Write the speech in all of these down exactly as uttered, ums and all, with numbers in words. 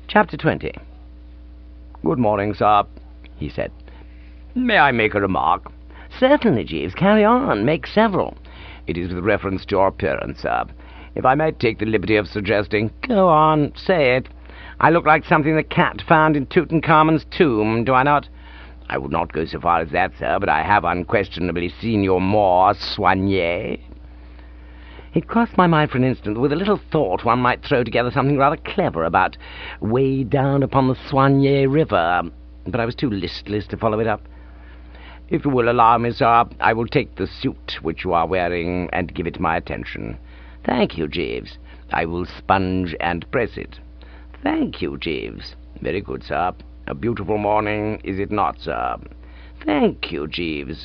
Chapter twenty. "Good morning, sir," he said. "May I make a remark?" "Certainly, Jeeves. Carry on. Make several." "It is with reference to your appearance, sir. If I might take the liberty of suggesting—" "Go on. Say it. I look like something the cat found in Tutankhamun's tomb, do I not?" "I would not go so far as that, sir, but I have unquestionably seen you more soigné." It crossed my mind for an instant that with a little thought one might throw together something rather clever about way down upon the Soigné River, but I was too listless to follow it up. "If you will allow me, sir, I will take the suit which you are wearing and give it my attention." "Thank you, Jeeves." "I will sponge and press it." "Thank you, Jeeves." "Very good, sir. A beautiful morning, is it not, sir?" "Thank you, Jeeves."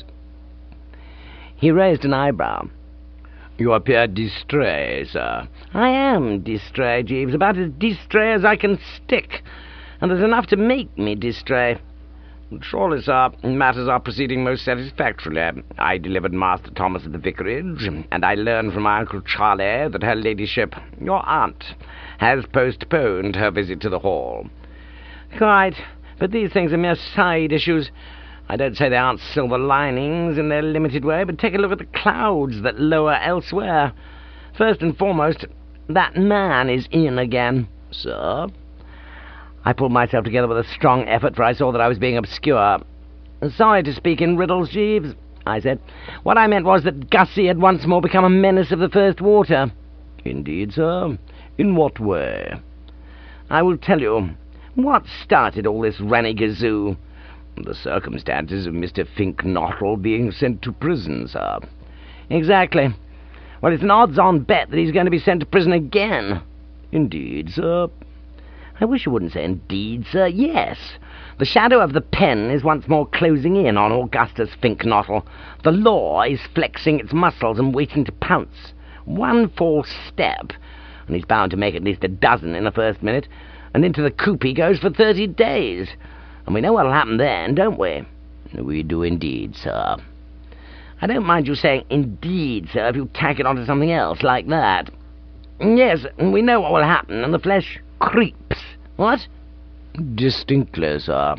He raised an eyebrow. "You appear distrait, sir." "I am distrait, Jeeves, about as distrait as I can stick, and there's enough to make me distrait." "Surely, sir, matters are proceeding most satisfactorily. I delivered Master Thomas at the vicarage, and I learned from my Uncle Charlie that her ladyship, your aunt, has postponed her visit to the Hall." "Quite, but these things are mere side issues. I don't say they aren't silver linings in their limited way, but take a look at the clouds that lower elsewhere. First and foremost, that man is in again." "Sir?" I pulled myself together with a strong effort, for I saw that I was being obscure. "Sorry to speak in riddles, Jeeves," I said. "What I meant was that Gussie had once more become a menace of the first water." "Indeed, sir? In what way?" "I will tell you. What started all this ranny-gazoo?" "The circumstances of Mister Fink-Nottle being sent to prison, sir." "Exactly. Well, it's an odds-on bet that he's going to be sent to prison again." "Indeed, sir?" "I wish you wouldn't say indeed, sir. Yes. The shadow of the pen is once more closing in on Augustus Fink-Nottle. The law is flexing its muscles and waiting to pounce. One false step, and he's bound to make at least a dozen in the first minute, and into the coop he goes for thirty days. And we know what'll happen then, don't we?" "We do indeed, sir." "I don't mind you saying indeed, sir, if you tack it onto something else like that. Yes, and we know what will happen, and the flesh creeps. What?" "Distinctly, sir."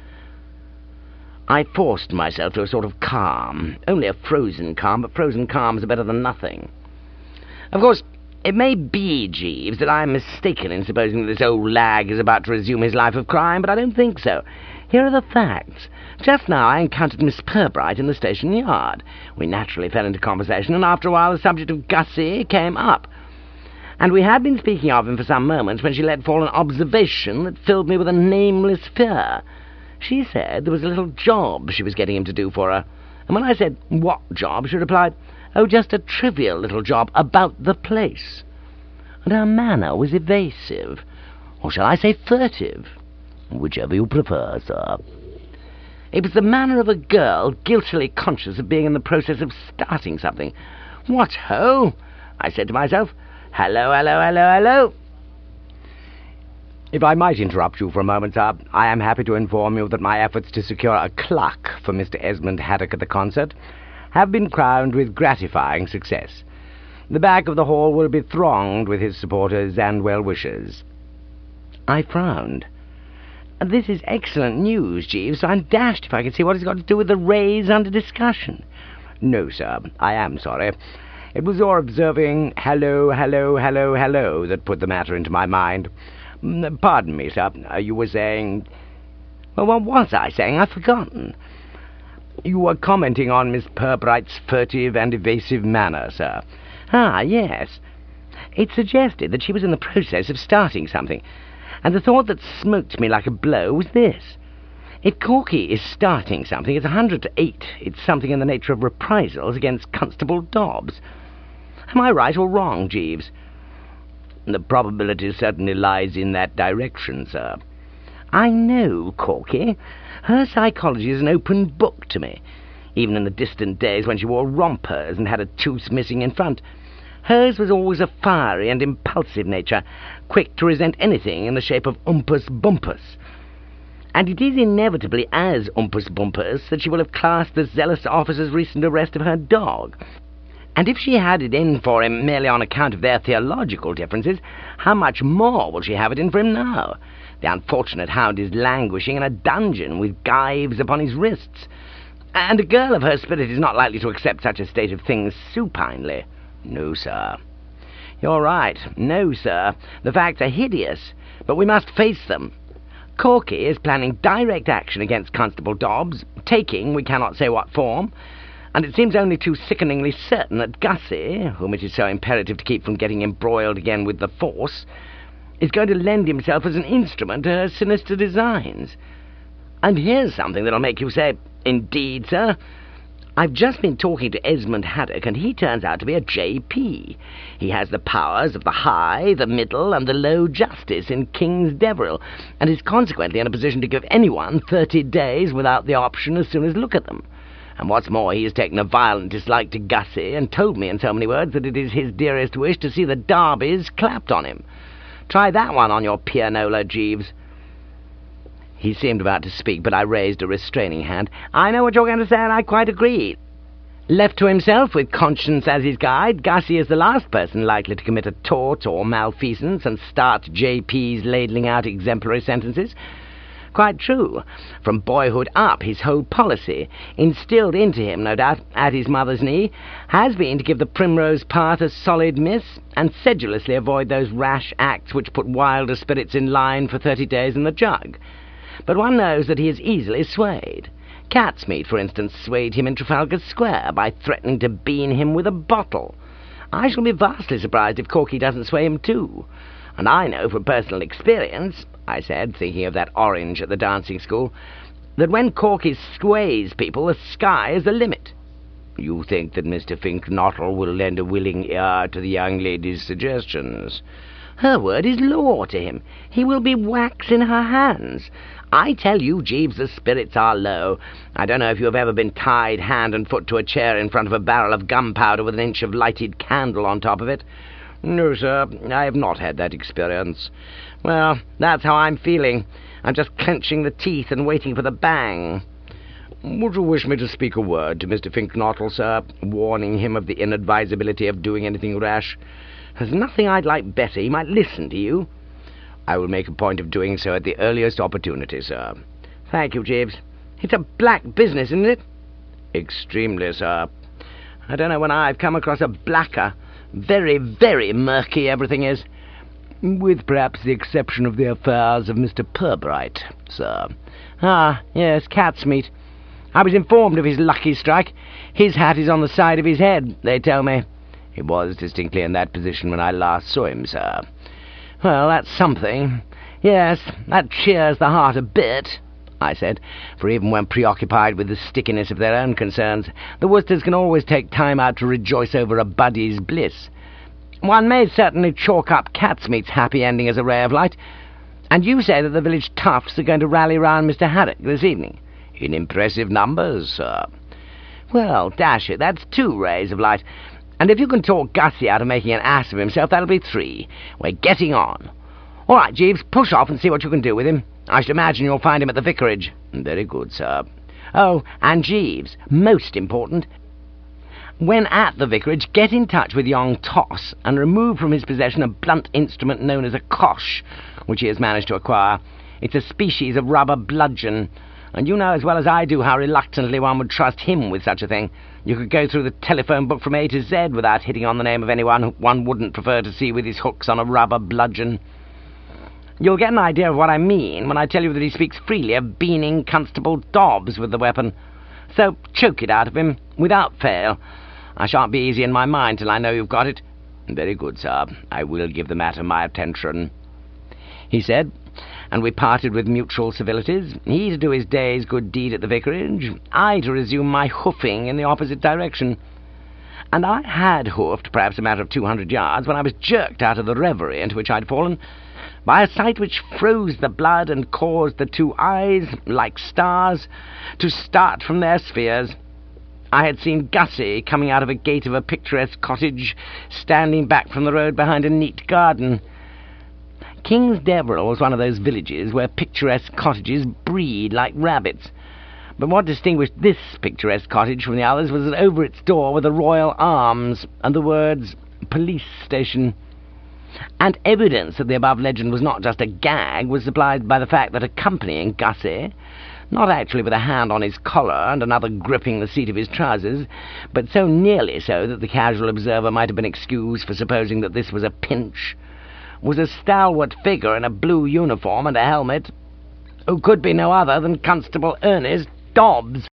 I forced myself to a sort of calm. Only a frozen calm, but frozen calms are better than nothing. "Of course, it may be, Jeeves, that I am mistaken in supposing that this old lag is about to resume his life of crime, but I don't think so. Here are the facts. Just now I encountered Miss Pirbright in the station yard. We naturally fell into conversation, and after a while the subject of Gussie came up. And we had been speaking of him for some moments when she let fall an observation that filled me with a nameless fear. She said there was a little job she was getting him to do for her, and when I said, 'What job?' she replied, 'Oh, just a trivial little job about the place.' And her manner was evasive, or shall I say furtive? Whichever you prefer, sir. It was the manner of a girl guiltily conscious of being in the process of starting something. 'What ho!' I said to myself. 'Hello, hello, hello, hello.'" "If I might interrupt you for a moment, sir, I am happy to inform you that my efforts to secure a cluck for Mister Esmond Haddock at the concert have been crowned with gratifying success. The back of the hall will be thronged with his supporters and well-wishers." I frowned. "This is excellent news, Jeeves, so I'm dashed if I can see what it's got to do with the raise under discussion." "No, sir, I am sorry. It was your observing hello, hello, hello, hello that put the matter into my mind. Pardon me, sir, you were saying—" "Well, what was I saying? I've forgotten." "You were commenting on Miss Pirbright's furtive and evasive manner, sir." "Ah, yes. It suggested that she was in the process of starting something, and the thought that smoked me like a blow was this. If Corky is starting something, it's a hundred to eight. It's something in the nature of reprisals against Constable Dobbs. Am I right or wrong, Jeeves?" "The probability certainly lies in that direction, sir." "I know Corky. Her psychology is an open book to me, even in the distant days when she wore rompers and had a tooth missing in front. Hers was always a fiery and impulsive nature, quick to resent anything in the shape of umpus bumpus. And it is inevitably as umpus bumpus that she will have classed the zealous officer's recent arrest of her dog. And if she had it in for him merely on account of their theological differences, how much more will she have it in for him now? The unfortunate hound is languishing in a dungeon with gyves upon his wrists, and a girl of her spirit is not likely to accept such a state of things supinely. No, sir. You're right. No, sir. The facts are hideous, but we must face them. Corky is planning direct action against Constable Dobbs, taking we cannot say what form, and it seems only too sickeningly certain that Gussie, whom it is so imperative to keep from getting embroiled again with the force, is going to lend himself as an instrument to her sinister designs. And here's something that'll make you say, "Indeed, sir." I've just been talking to Esmond Haddock, and he turns out to be a J P. He has the powers of the high, the middle, and the low justice in King's Deverill, and is consequently in a position to give anyone thirty days without the option as soon as look at them. And what's more, he has taken a violent dislike to Gussie, and told me in so many words that it is his dearest wish to see the Darbys clapped on him. Try that one on your pianola, Jeeves. He seemed about to speak, but I raised a restraining hand. I know what you're going to say, and I quite agree. Left to himself, with conscience as his guide, Gussie is the last person likely to commit a tort or malfeasance and start J P's ladling out exemplary sentences. Quite true. From boyhood up, his whole policy, instilled into him, no doubt, at his mother's knee, has been to give the primrose path a solid miss, and sedulously avoid those rash acts which put wilder spirits in line for thirty days in the jug. But one knows that he is easily swayed. Catsmeat, for instance, swayed him in Trafalgar Square by threatening to bean him with a bottle. I shall be vastly surprised if Corky doesn't sway him too. And I know from personal experience, I said, thinking of that orange at the dancing school, that when Corky sways people, the sky is the limit. You think that Mister Fink-Nottle will lend a willing ear to the young lady's suggestions? Her word is law to him. He will be wax in her hands. I tell you, Jeeves, the spirits are low. I don't know if you have ever been tied hand and foot to a chair in front of a barrel of gunpowder with an inch of lighted candle on top of it. No, sir, I have not had that experience. Well, that's how I'm feeling. I'm just clenching the teeth and waiting for the bang. Would you wish me to speak a word to Mister Fink-Nottle, sir, warning him of the inadvisability of doing anything rash? There's nothing I'd like better. He might listen to you. I will make a point of doing so at the earliest opportunity, sir. Thank you, Jeeves. It's a black business, isn't it? Extremely, sir. I don't know when I've come across a blacker. Very, very murky everything is. With perhaps the exception of the affairs of Mister Pirbright, sir. Ah, yes, cat's meat. I was informed of his lucky strike. His hat is on the side of his head, they tell me. He was distinctly in that position when I last saw him, sir. Well, that's something. Yes, that cheers the heart a bit, I said, for even when preoccupied with the stickiness of their own concerns, the Worcesters can always take time out to rejoice over a buddy's bliss. One may certainly chalk up Catsmeat's happy ending as a ray of light. And you say that the village toughs are going to rally round Mister Haddock this evening? In impressive numbers, sir. Well, dash it, that's two rays of light. And if you can talk Gussie out of making an ass of himself, that'll be three. We're getting on. All right, Jeeves, push off and see what you can do with him. I should imagine you'll find him at the vicarage. Very good, sir. Oh, and Jeeves, most important. When at the vicarage, get in touch with young Toss and remove from his possession a blunt instrument known as a cosh, which he has managed to acquire. It's a species of rubber bludgeon, and you know as well as I do how reluctantly one would trust him with such a thing. You could go through the telephone book from A to Z without hitting on the name of anyone one wouldn't prefer to see with his hooks on a rubber bludgeon. You'll get an idea of what I mean when I tell you that he speaks freely of beaning Constable Dobbs with the weapon. So choke it out of him, without fail. I shan't be easy in my mind till I know you've got it. Very good, sir. I will give the matter my attention, he said, and we parted with mutual civilities, he to do his day's good deed at the vicarage, I to resume my hoofing in the opposite direction. And I had hoofed perhaps a matter of two hundred yards when I was jerked out of the reverie into which I'd fallen by a sight which froze the blood and caused the two eyes, like stars, to start from their spheres. I had seen Gussie coming out of a gate of a picturesque cottage, standing back from the road behind a neat garden. King's Deverill was one of those villages where picturesque cottages breed like rabbits. But what distinguished this picturesque cottage from the others was that over its door were the royal arms and the words "Police Station." And evidence that the above legend was not just a gag was supplied by the fact that accompanying Gussie, not actually with a hand on his collar and another gripping the seat of his trousers, but so nearly so that the casual observer might have been excused for supposing that this was a pinch, was a stalwart figure in a blue uniform and a helmet, who could be no other than Constable Ernest Dobbs.